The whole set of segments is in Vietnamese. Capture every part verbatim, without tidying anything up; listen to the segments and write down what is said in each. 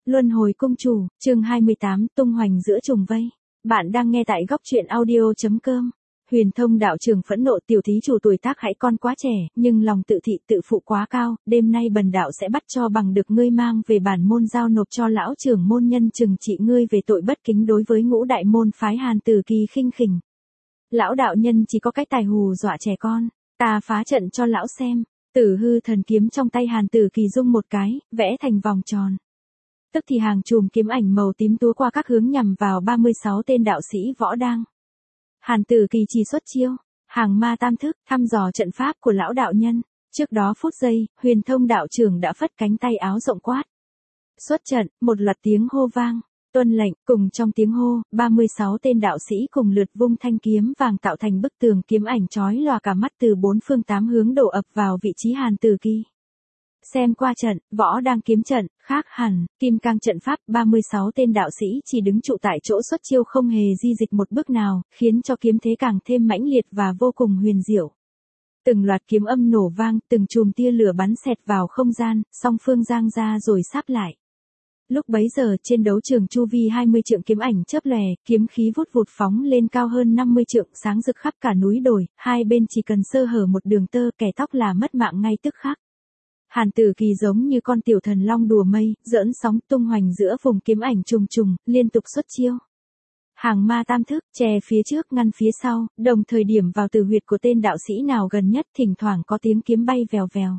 Luân hồi cung chủ, chương hai mươi tám, tung hoành giữa trùng vây. Bạn đang nghe tại góc truyện audio.com. Huyền Thông đạo trưởng phẫn nộ, tiểu thí chủ tuổi tác hãy con quá trẻ, nhưng lòng tự thị tự phụ quá cao, đêm nay bần đạo sẽ bắt cho bằng được ngươi, mang về bản môn giao nộp cho lão trưởng môn nhân trừng trị ngươi về tội bất kính đối với ngũ đại môn phái Hàn Tử Kỳ khinh khỉnh. Lão đạo nhân chỉ có cái tài hù dọa trẻ con, ta phá trận cho lão xem. Tử hư thần kiếm trong tay Hàn Tử Kỳ rung một cái, vẽ thành vòng tròn. Tức thì hàng chùm kiếm ảnh màu tím túa qua các hướng nhằm vào ba mươi sáu tên đạo sĩ võ đang. Hàn Tử Kỳ chỉ xuất chiêu, hàng ma tam thức, thăm dò trận pháp của lão đạo nhân. Trước đó phút giây, Huyền Thông đạo trưởng đã phất cánh tay áo rộng quát. Xuất trận, một loạt tiếng hô vang. Tuân lệnh, cùng trong tiếng hô, ba mươi sáu tên đạo sĩ cùng lượt vung thanh kiếm vàng tạo thành bức tường kiếm ảnh chói lòa cả mắt từ bốn phương tám hướng đổ ập vào vị trí Hàn Tử Kỳ. Xem qua trận, võ đang kiếm trận, khác hẳn, kim cang trận pháp, ba mươi sáu tên đạo sĩ chỉ đứng trụ tại chỗ xuất chiêu không hề di dịch một bước nào, khiến cho kiếm thế càng thêm mãnh liệt và vô cùng huyền diệu. Từng loạt kiếm âm nổ vang, từng chùm tia lửa bắn xẹt vào không gian, song phương giang ra rồi sáp lại. Lúc bấy giờ trên đấu trường chu vi hai mươi trượng kiếm ảnh chớp lòe, kiếm khí vút vụt phóng lên cao hơn năm mươi trượng, sáng rực khắp cả núi đồi, hai bên chỉ cần sơ hở một đường tơ kẻ tóc là mất mạng ngay tức khắc. Hàn Tử Kỳ giống như con tiểu thần long đùa mây, giỡn sóng tung hoành giữa vùng kiếm ảnh trùng trùng, liên tục xuất chiêu. Hàng ma tam thức, che phía trước ngăn phía sau, đồng thời điểm vào tử huyệt của tên đạo sĩ nào gần nhất, thỉnh thoảng có tiếng kiếm bay vèo vèo.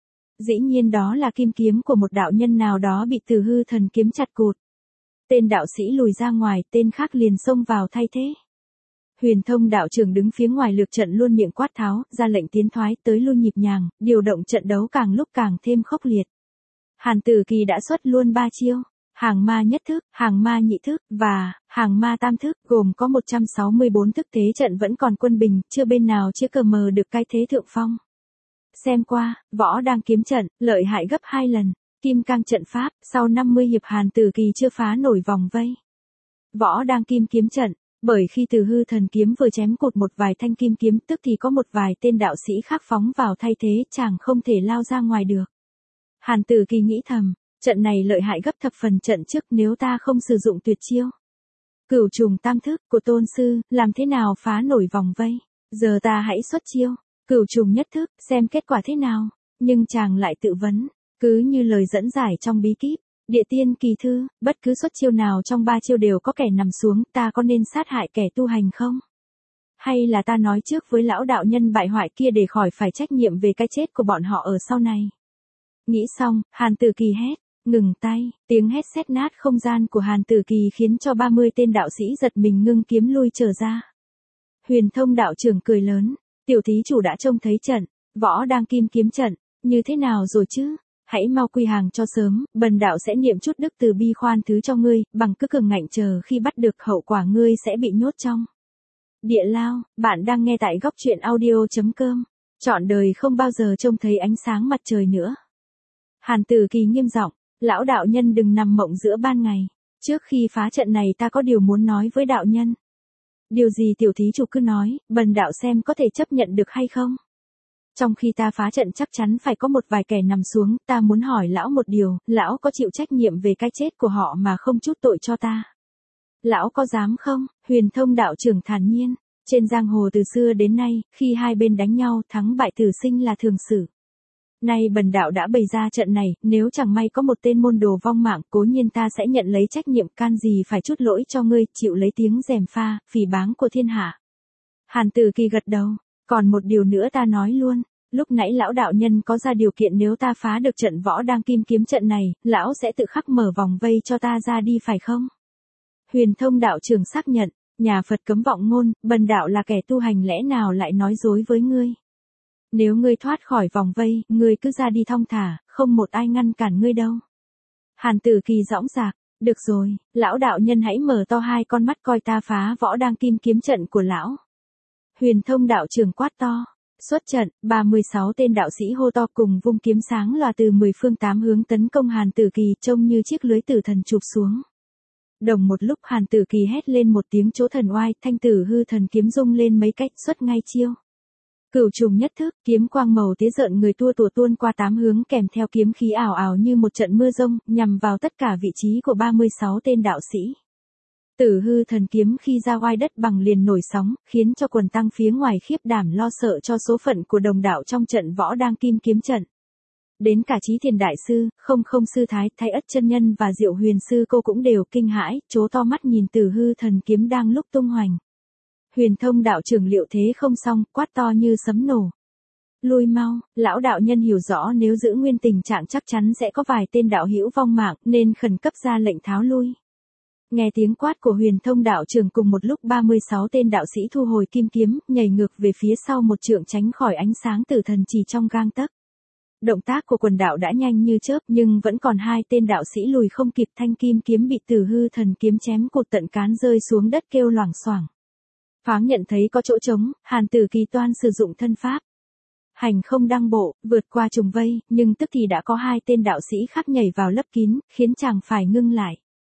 Dĩ nhiên đó là kim kiếm của một đạo nhân nào đó bị Tử hư thần kiếm chặt cụt. Tên đạo sĩ lùi ra ngoài, tên khác liền xông vào thay thế. Huyền Thông đạo trưởng đứng phía ngoài lược trận luôn miệng quát tháo, ra lệnh tiến thoái tới lui nhịp nhàng, điều động trận đấu càng lúc càng thêm khốc liệt. Hàn Tử Kỳ đã xuất luôn ba chiêu, hàng ma nhất thức, hàng ma nhị thức, và hàng ma tam thức, gồm có một trăm sáu mươi bốn thức thế trận vẫn còn quân bình, chưa bên nào chưa cờ mờ được cái thế thượng phong. Xem qua, võ đang kiếm trận, lợi hại gấp hai lần, kim cang trận pháp, sau năm mươi hiệp Hàn Tử Kỳ chưa phá nổi vòng vây. Võ đang kim kiếm trận, bởi khi Tử hư thần kiếm vừa chém cụt một vài thanh kim kiếm, tức thì có một vài tên đạo sĩ khác phóng vào thay thế, chàng không thể lao ra ngoài được. Hàn Tử Kỳ nghĩ thầm, trận này lợi hại gấp thập phần trận trước, nếu ta không sử dụng tuyệt chiêu Cửu trùng tam thức của tôn sư, làm thế nào phá nổi vòng vây, giờ ta hãy xuất chiêu Cửu trùng nhất thức, xem kết quả thế nào. Nhưng chàng lại tự vấn, cứ như lời dẫn giải trong bí kíp Địa Tiên Kỳ Thư, bất cứ xuất chiêu nào trong ba chiêu đều có kẻ nằm xuống, ta có nên sát hại kẻ tu hành không? Hay là ta nói trước với lão đạo nhân bại hoại kia để khỏi phải trách nhiệm về cái chết của bọn họ ở sau này? Nghĩ xong, Hàn Tử Kỳ hét, ngừng tay, tiếng hét sét nát không gian của Hàn Tử Kỳ khiến cho ba mươi tên đạo sĩ giật mình ngưng kiếm lui trở ra. Huyền Thông đạo trưởng cười lớn, tiểu thí chủ đã trông thấy trận, võ đang kim kiếm trận, như thế nào rồi chứ? Hãy mau quy hàng cho sớm, bần đạo sẽ niệm chút đức từ bi khoan thứ cho ngươi, bằng cứ cường ngạnh chờ khi bắt được hậu quả ngươi sẽ bị nhốt trong địa lao. Bạn đang nghe tại góc truyện audio.com. Trọn đời không bao giờ trông thấy ánh sáng mặt trời nữa. Hàn Tử Kỳ nghiêm giọng, lão đạo nhân đừng nằm mộng giữa ban ngày. Trước khi phá trận này ta có điều muốn nói với đạo nhân. Điều gì tiểu thí chủ cứ nói, bần đạo xem có thể chấp nhận được hay không. Trong khi ta phá trận chắc chắn phải có một vài kẻ nằm xuống, ta muốn hỏi lão một điều, lão có chịu trách nhiệm về cái chết của họ mà không chút tội cho ta? Lão có dám không? Huyền Thông đạo trưởng thản nhiên, trên giang hồ từ xưa đến nay, khi hai bên đánh nhau, thắng bại tử sinh là thường xử. Nay bần đạo đã bày ra trận này, nếu chẳng may có một tên môn đồ vong mạng, cố nhiên ta sẽ nhận lấy trách nhiệm, can gì phải chút lỗi cho ngươi, chịu lấy tiếng gièm pha, phỉ báng của thiên hạ. Hàn Tử Kỳ gật đầu. Còn một điều nữa ta nói luôn, lúc nãy lão đạo nhân có ra điều kiện nếu ta phá được trận võ đang kim kiếm trận này, lão sẽ tự khắc mở vòng vây cho ta ra đi phải không? Huyền Thông đạo trưởng xác nhận, nhà Phật cấm vọng ngôn, bần đạo là kẻ tu hành lẽ nào lại nói dối với ngươi? Nếu ngươi thoát khỏi vòng vây, ngươi cứ ra đi thong thả, không một ai ngăn cản ngươi đâu. Hàn Tử Kỳ dõng dạc, được rồi, lão đạo nhân hãy mở to hai con mắt coi ta phá võ đang kim kiếm trận của lão. Huyền Thông đạo trưởng quát to, xuất trận, ba mươi sáu tên đạo sĩ hô to cùng vung kiếm sáng lòa từ mười phương tám hướng tấn công Hàn Tử Kỳ, trông như chiếc lưới tử thần chụp xuống. Đồng một lúc Hàn Tử Kỳ hét lên một tiếng chỗ thần oai, thanh tử hư thần kiếm rung lên mấy cách, xuất ngay chiêu. Cửu trùng nhất thức, kiếm quang màu tía rợn người tua tủa tuôn qua tám hướng kèm theo kiếm khí ảo ảo như một trận mưa rông, nhằm vào tất cả vị trí của ba mươi sáu tên đạo sĩ. Tử hư thần kiếm khi ra oai đất bằng liền nổi sóng, khiến cho quần tăng phía ngoài khiếp đảm lo sợ cho số phận của đồng đạo trong trận võ đang kim kiếm trận. Đến cả Chí Thiền đại sư, không không sư thái, Thái Ất chân nhân và Diệu Huyền sư cô cũng đều kinh hãi, trố to mắt nhìn Tử hư thần kiếm đang lúc tung hoành. Huyền Thông đạo trưởng liệu thế không xong, quát to như sấm nổ. Lui mau, lão đạo nhân hiểu rõ nếu giữ nguyên tình trạng chắc chắn sẽ có vài tên đạo hữu vong mạng, nên khẩn cấp ra lệnh tháo lui. Nghe tiếng quát của Huyền Thông đạo trưởng cùng một lúc ba mươi sáu tên đạo sĩ thu hồi kim kiếm, nhảy ngược về phía sau một trượng tránh khỏi ánh sáng tử thần chỉ trong gang tấc. Động tác của quần đạo đã nhanh như chớp nhưng vẫn còn hai tên đạo sĩ lùi không kịp, thanh kim kiếm bị Tử hư thần kiếm chém cụt tận cán rơi xuống đất kêu loảng xoảng. Thoáng nhận thấy có chỗ trống, Hàn Tử Kỳ toan sử dụng thân pháp hành không đăng bộ, vượt qua trùng vây, nhưng tức thì đã có hai tên đạo sĩ khác nhảy vào lấp kín, khiến chàng phải ngưng lại.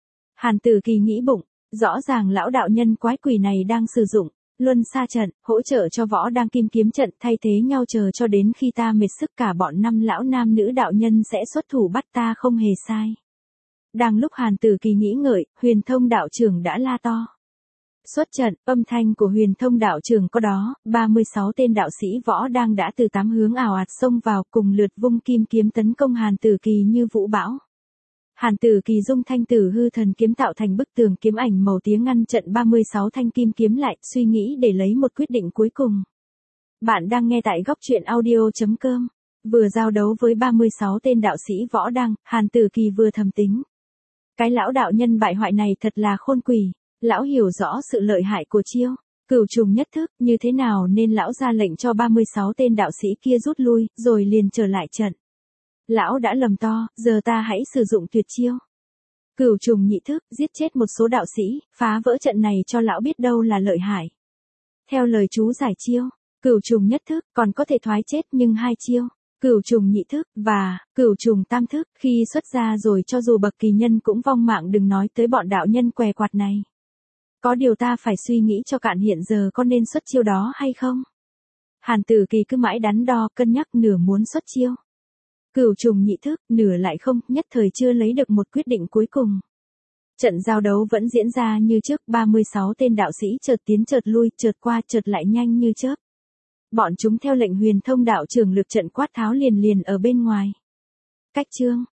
Hàn Tử Kỳ nghĩ bụng, rõ ràng lão đạo nhân quái quỷ này đang sử dụng luân xa trận, hỗ trợ cho võ đang kim kiếm trận, thay thế nhau chờ cho đến khi ta mệt sức cả bọn năm lão nam nữ đạo nhân sẽ xuất thủ bắt ta không hề sai. Đang lúc Hàn Tử Kỳ nghĩ ngợi, Huyền Thông đạo trưởng đã la to. Xuất trận, âm thanh của Huyền Thông đạo trưởng có đó, ba mươi sáu tên đạo sĩ võ đang đã từ tám hướng ảo ạt xông vào cùng lượt vung kim kiếm tấn công Hàn Tử Kỳ như vũ bão. Hàn Tử Kỳ dung thanh Tử hư thần kiếm tạo thành bức tường kiếm ảnh màu tía ngăn trận ba mươi sáu thanh kim kiếm lại, suy nghĩ để lấy một quyết định cuối cùng. Bạn đang nghe tại góc truyện audio chấm com. Vừa giao đấu với ba mươi sáu tên đạo sĩ võ đang, Hàn Tử Kỳ vừa thầm tính. Cái lão đạo nhân bại hoại này thật là khôn quỷ. Lão hiểu rõ sự lợi hại của chiêu cửu trùng nhất thức, như thế nào nên lão ra lệnh cho ba mươi sáu tên đạo sĩ kia rút lui, rồi liền trở lại trận. Lão đã lầm to, giờ ta hãy sử dụng tuyệt chiêu cửu trùng nhị thức, giết chết một số đạo sĩ, phá vỡ trận này cho lão biết đâu là lợi hại. Theo lời chú giải chiêu cửu trùng nhất thức, còn có thể thoái chết, nhưng hai chiêu cửu trùng nhị thức và cửu trùng tam thức khi xuất ra rồi cho dù bậc kỳ nhân cũng vong mạng, đừng nói tới bọn đạo nhân què quạt này. Có điều ta phải suy nghĩ cho cạn, hiện giờ có nên xuất chiêu đó hay không? Hàn Tử Kỳ cứ mãi đắn đo, cân nhắc, nửa muốn xuất chiêu cửu trùng nhị thức, nửa lại không, nhất thời chưa lấy được một quyết định cuối cùng. Trận giao đấu vẫn diễn ra như trước, ba mươi sáu tên đạo sĩ chợt tiến chợt lui, chợt qua chợt lại nhanh như chớp. Bọn chúng theo lệnh Huyền Thông đạo trưởng lực trận quát tháo liền liền ở bên ngoài. Cách chương